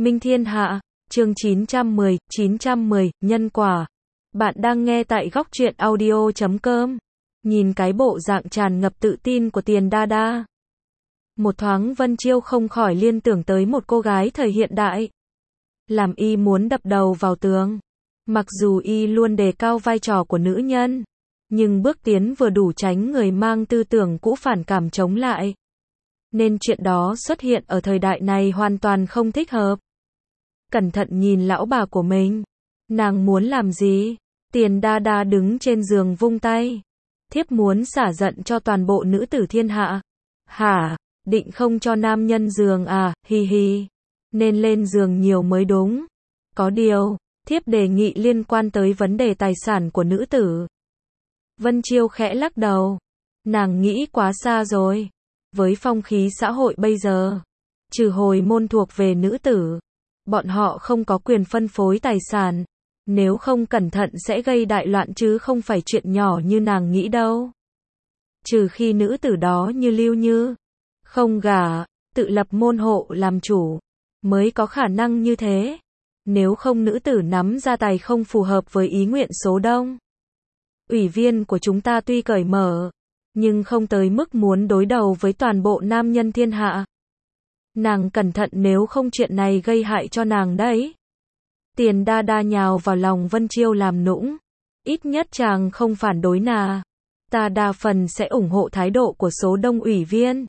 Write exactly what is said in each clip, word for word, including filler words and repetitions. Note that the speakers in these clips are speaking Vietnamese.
Minh Thiên Hạ, chương chín trăm mười, chín trăm mười, nhân quả. Bạn đang nghe tại góc truyện audio chấm com. Nhìn cái bộ dạng tràn ngập tự tin của Tiền Đa Đa. Một thoáng Vân Chiêu không khỏi liên tưởng tới một cô gái thời hiện đại. Làm y muốn đập đầu vào tường. Mặc dù y luôn đề cao vai trò của nữ nhân, nhưng bước tiến vừa đủ tránh người mang tư tưởng cũ phản cảm chống lại. Nên chuyện đó xuất hiện ở thời đại này hoàn toàn không thích hợp. Cẩn thận nhìn lão bà của mình. Nàng muốn làm gì? Tiền Đa Đa đứng trên giường vung tay. Thiếp muốn xả giận cho toàn bộ nữ tử thiên hạ. Hả? Định không cho nam nhân giường à? Hi hi. Nên lên giường nhiều mới đúng. Có điều, thiếp đề nghị liên quan tới vấn đề tài sản của nữ tử. Vân Chiêu khẽ lắc đầu. Nàng nghĩ quá xa rồi. Với phong khí xã hội bây giờ, trừ hồi môn thuộc về nữ tử, bọn họ không có quyền phân phối tài sản. Nếu không cẩn thận sẽ gây đại loạn chứ không phải chuyện nhỏ như nàng nghĩ đâu. Trừ khi nữ tử đó như Lưu Như, không gả, tự lập môn hộ làm chủ, mới có khả năng như thế. Nếu không nữ tử nắm gia tài không phù hợp với ý nguyện số đông. Ủy viên của chúng ta tuy cởi mở, nhưng không tới mức muốn đối đầu với toàn bộ nam nhân thiên hạ. Nàng cẩn thận nếu không chuyện này gây hại cho nàng đấy. Tiền Đa Đa nhào vào lòng Vân Chiêu làm nũng. Ít nhất chàng không phản đối nà. Ta đa phần sẽ ủng hộ thái độ của số đông ủy viên.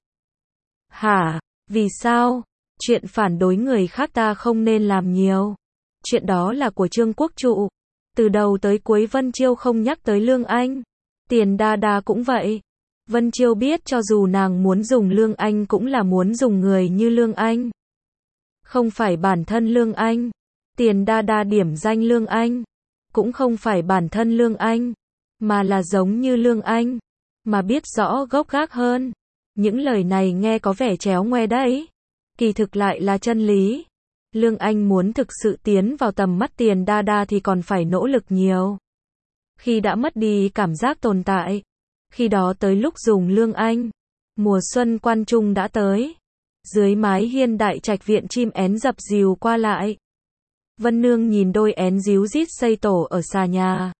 Hả? Vì sao? Chuyện phản đối người khác ta không nên làm nhiều. Chuyện đó là của Trương Quốc Trụ. Từ đầu tới cuối Vân Chiêu không nhắc tới Lương Anh. Tiền Đa Đa cũng vậy. Vân Chiêu biết cho dù nàng muốn dùng Lương Anh cũng là muốn dùng người như Lương Anh. Không phải bản thân Lương Anh. Tiền Đa Đa điểm danh Lương Anh. Cũng không phải bản thân Lương Anh. Mà là giống như Lương Anh. Mà biết rõ gốc gác hơn. Những lời này nghe có vẻ chéo ngoe đấy. Kỳ thực lại là chân lý. Lương Anh muốn thực sự tiến vào tầm mắt Tiền Đa Đa thì còn phải nỗ lực nhiều. Khi đã mất đi cảm giác tồn tại. Khi đó tới lúc dùng Lương Anh. Mùa xuân quan trung đã tới. Dưới mái hiên đại trạch viện chim én dập dìu qua lại. Vân Nương nhìn đôi én díu rít xây tổ ở xà nhà.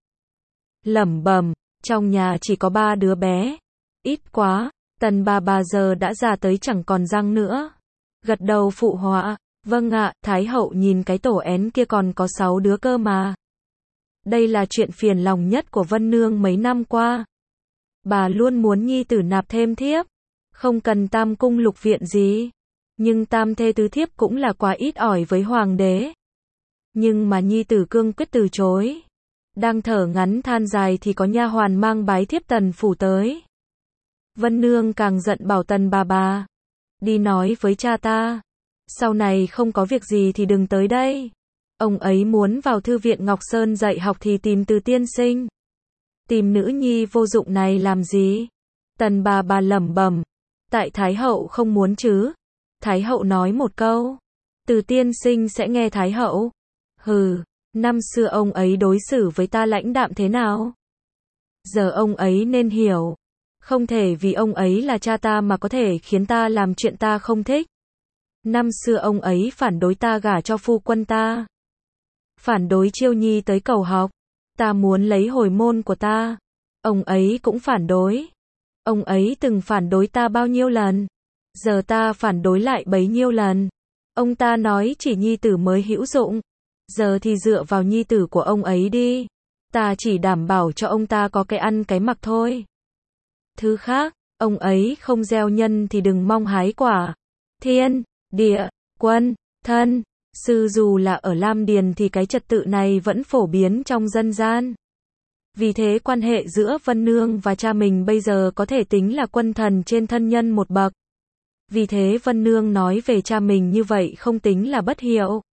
Lẩm bẩm, trong nhà chỉ có ba đứa bé. Ít quá, Tần bà bà giờ đã già tới chẳng còn răng nữa. Gật đầu phụ họa, vâng ạ, Thái hậu nhìn cái tổ én kia còn có sáu đứa cơ mà. Đây là chuyện phiền lòng nhất của Vân Nương mấy năm qua. Bà luôn muốn nhi tử nạp thêm thiếp. Không cần tam cung lục viện gì. Nhưng tam thê tứ thiếp cũng là quá ít ỏi với hoàng đế. Nhưng mà nhi tử cương quyết từ chối. Đang thở ngắn than dài thì có nha hoàn mang bái thiếp Tần phủ tới. Vân Nương càng giận bảo Tần bà bà. Đi nói với cha ta. Sau này không có việc gì thì đừng tới đây. Ông ấy muốn vào thư viện Ngọc Sơn dạy học thì tìm Từ tiên sinh. Tìm nữ nhi vô dụng này làm gì? Tần bà bà lẩm bẩm. Tại Thái hậu không muốn chứ? Thái hậu nói một câu. Từ tiên sinh sẽ nghe Thái hậu. Hừ, năm xưa ông ấy đối xử với ta lãnh đạm thế nào? Giờ ông ấy nên hiểu. Không thể vì ông ấy là cha ta mà có thể khiến ta làm chuyện ta không thích. Năm xưa ông ấy phản đối ta gả cho phu quân ta. Phản đối Chiêu Nhi tới cầu học. Ta muốn lấy hồi môn của ta. Ông ấy cũng phản đối. Ông ấy từng phản đối ta bao nhiêu lần. Giờ ta phản đối lại bấy nhiêu lần. Ông ta nói chỉ nhi tử mới hữu dụng. Giờ thì dựa vào nhi tử của ông ấy đi. Ta chỉ đảm bảo cho ông ta có cái ăn cái mặc thôi. Thứ khác, ông ấy không gieo nhân thì đừng mong hái quả. Thiên, địa, quân, thân, sư dù là ở Lam Điền thì cái trật tự này vẫn phổ biến trong dân gian. Vì thế quan hệ giữa Vân Nương và cha mình bây giờ có thể tính là quân thần trên thân nhân một bậc. Vì thế Vân Nương nói về cha mình như vậy không tính là bất hiệu.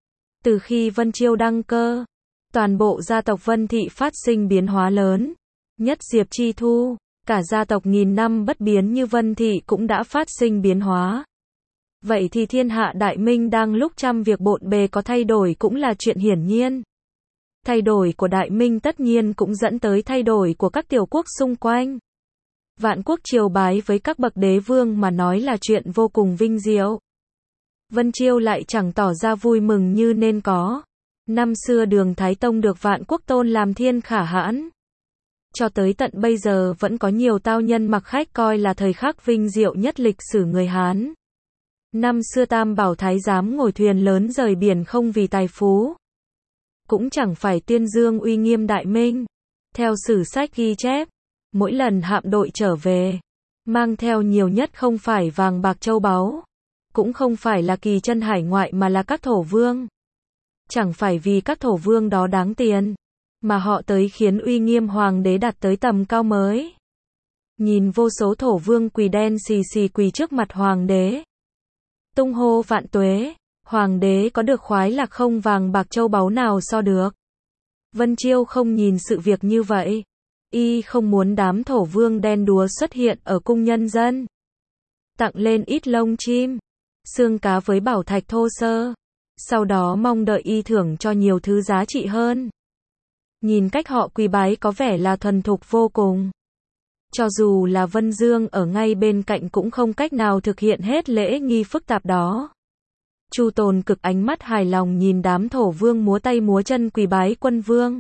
Từ khi Vân Chiêu đăng cơ, toàn bộ gia tộc Vân Thị phát sinh biến hóa lớn. Nhất Diệp Chi Thu, cả gia tộc nghìn năm bất biến như Vân Thị cũng đã phát sinh biến hóa. Vậy thì thiên hạ đại minh đang lúc trăm việc bộn bề có thay đổi cũng là chuyện hiển nhiên. Thay đổi của đại minh tất nhiên cũng dẫn tới thay đổi của các tiểu quốc xung quanh. Vạn quốc triều bái với các bậc đế vương mà nói là chuyện vô cùng vinh diệu. Vân Chiêu lại chẳng tỏ ra vui mừng như nên có. Năm xưa Đường Thái Tông được Vạn Quốc Tôn làm thiên khả hãn. Cho tới tận bây giờ vẫn có nhiều tao nhân mặc khách coi là thời khắc vinh diệu nhất lịch sử người Hán. Năm xưa Tam Bảo Thái giám ngồi thuyền lớn rời biển không vì tài phú. Cũng chẳng phải tuyên dương uy nghiêm đại minh. Theo sử sách ghi chép, mỗi lần hạm đội trở về, mang theo nhiều nhất không phải vàng bạc châu báu, cũng không phải là kỳ chân hải ngoại mà là các thổ vương. Chẳng phải vì các thổ vương đó đáng tiền, mà họ tới khiến uy nghiêm hoàng đế đạt tới tầm cao mới. Nhìn vô số thổ vương quỳ đen xì xì quỳ trước mặt hoàng đế, tung hô vạn tuế, hoàng đế có được khoái lạc không vàng bạc châu báu nào so được. Vân Chiêu không nhìn sự việc như vậy. Y không muốn đám thổ vương đen đúa xuất hiện ở cung nhân dân. Tặng lên ít lông chim, xương cá với bảo thạch thô sơ. Sau đó mong đợi y thưởng cho nhiều thứ giá trị hơn. Nhìn cách họ quỳ bái có vẻ là thuần thục vô cùng. Cho dù là Vân Dương ở ngay bên cạnh cũng không cách nào thực hiện hết lễ nghi phức tạp đó. Chu Tồn Cực ánh mắt hài lòng nhìn đám thổ vương múa tay múa chân quỳ bái quân vương.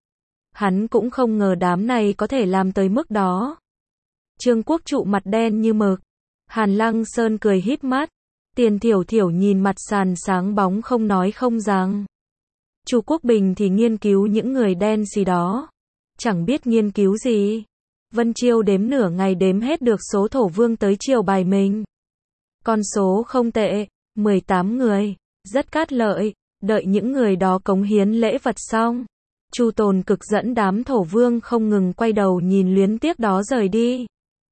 Hắn cũng không ngờ đám này có thể làm tới mức đó. Trương Quốc Trụ mặt đen như mực. Hàn Lăng Sơn cười híp mắt. Tiền Thiểu Thiểu nhìn mặt sàn sáng bóng không nói không rằng. Chu Quốc Bình thì nghiên cứu những người đen xì đó. Chẳng biết nghiên cứu gì. Vân Chiêu đếm nửa ngày đếm hết được số thổ vương tới chiều bài mình. Con số không tệ, mười tám người, rất cát lợi, đợi những người đó cống hiến lễ vật xong. Chu Tồn Cực dẫn đám thổ vương không ngừng quay đầu nhìn luyến tiếc đó rời đi.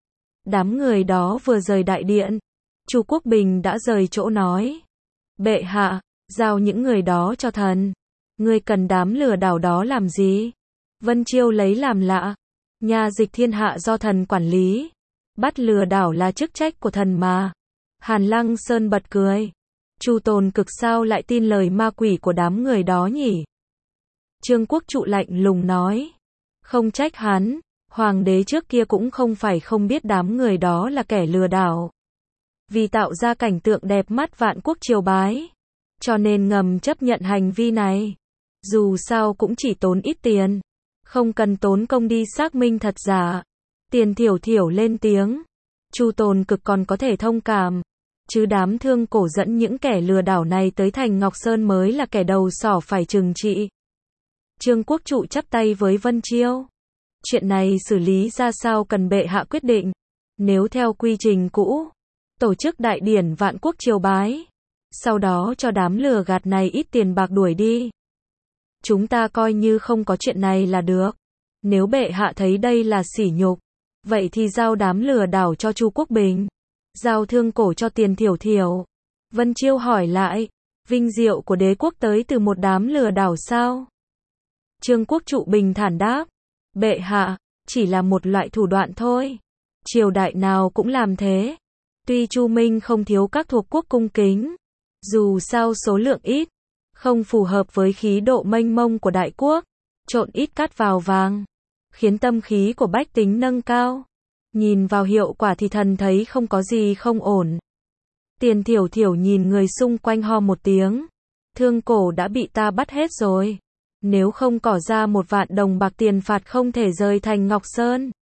Đám người đó vừa rời đại điện, Chu Quốc Bình đã rời chỗ nói. Bệ hạ, giao những người đó cho thần. Ngươi cần đám lừa đảo đó làm gì? Vân Chiêu lấy làm lạ. Nhà dịch thiên hạ do thần quản lý. Bắt lừa đảo là chức trách của thần mà. Hàn Lăng Sơn bật cười. Chu Tồn Cực sao lại tin lời ma quỷ của đám người đó nhỉ? Trương Quốc Trụ lạnh lùng nói. Không trách hắn, hoàng đế trước kia cũng không phải không biết đám người đó là kẻ lừa đảo. Vì tạo ra cảnh tượng đẹp mắt vạn quốc triều bái, cho nên ngầm chấp nhận hành vi này. Dù sao cũng chỉ tốn ít tiền, không cần tốn công đi xác minh thật giả. Tiền Thiểu Thiểu lên tiếng. Chu Tồn Cực còn có thể thông cảm, chứ đám thương cổ dẫn những kẻ lừa đảo này tới thành Ngọc Sơn mới là kẻ đầu sỏ phải trừng trị. Trương Quốc Trụ chắp tay với Vân Chiêu. Chuyện này xử lý ra sao cần bệ hạ quyết định. Nếu theo quy trình cũ, tổ chức đại điển vạn quốc triều bái, sau đó cho đám lừa gạt này ít tiền bạc đuổi đi. Chúng ta coi như không có chuyện này là được. Nếu bệ hạ thấy đây là sỉ nhục, vậy thì giao đám lừa đảo cho Chu Quốc Bình, giao thương cổ cho Tiền Thiểu Thiểu. Vân Chiêu hỏi lại, vinh diệu của đế quốc tới từ một đám lừa đảo sao? Trương Quốc Trụ bình thản đáp, bệ hạ, chỉ là một loại thủ đoạn thôi. Triều đại nào cũng làm thế. Tuy Chu Minh không thiếu các thuộc quốc cung kính, dù sao số lượng ít, không phù hợp với khí độ mênh mông của đại quốc, trộn ít cát vào vàng, khiến tâm khí của bách tính nâng cao. Nhìn vào hiệu quả thì thần thấy không có gì không ổn. Tiền Thiểu Thiểu nhìn người xung quanh ho một tiếng. Thương cổ đã bị ta bắt hết rồi. Nếu không cỏ ra một vạn đồng bạc tiền phạt không thể rời thành Ngọc Sơn.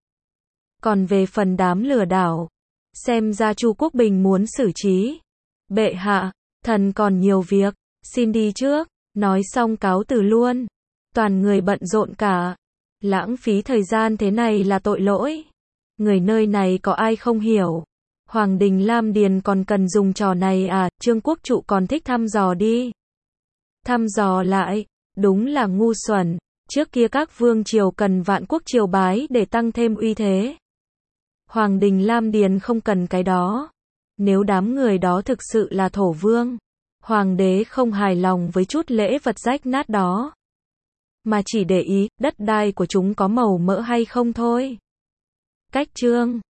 Còn về phần đám lừa đảo, xem ra Chu Quốc Bình muốn xử trí. Bệ hạ, thần còn nhiều việc, xin đi trước. Nói xong cáo từ luôn. Toàn người bận rộn cả. Lãng phí thời gian thế này là tội lỗi. Người nơi này có ai không hiểu. Hoàng đình Lam Điền còn cần dùng trò này à? Trương Quốc Trụ còn thích thăm dò đi. Thăm dò lại, đúng là ngu xuẩn. Trước kia các vương triều cần vạn quốc triều bái để tăng thêm uy thế. Hoàng đình Lam Điền không cần cái đó. Nếu đám người đó thực sự là thổ vương, hoàng đế không hài lòng với chút lễ vật rách nát đó, mà chỉ để ý đất đai của chúng có màu mỡ hay không thôi. Cách chương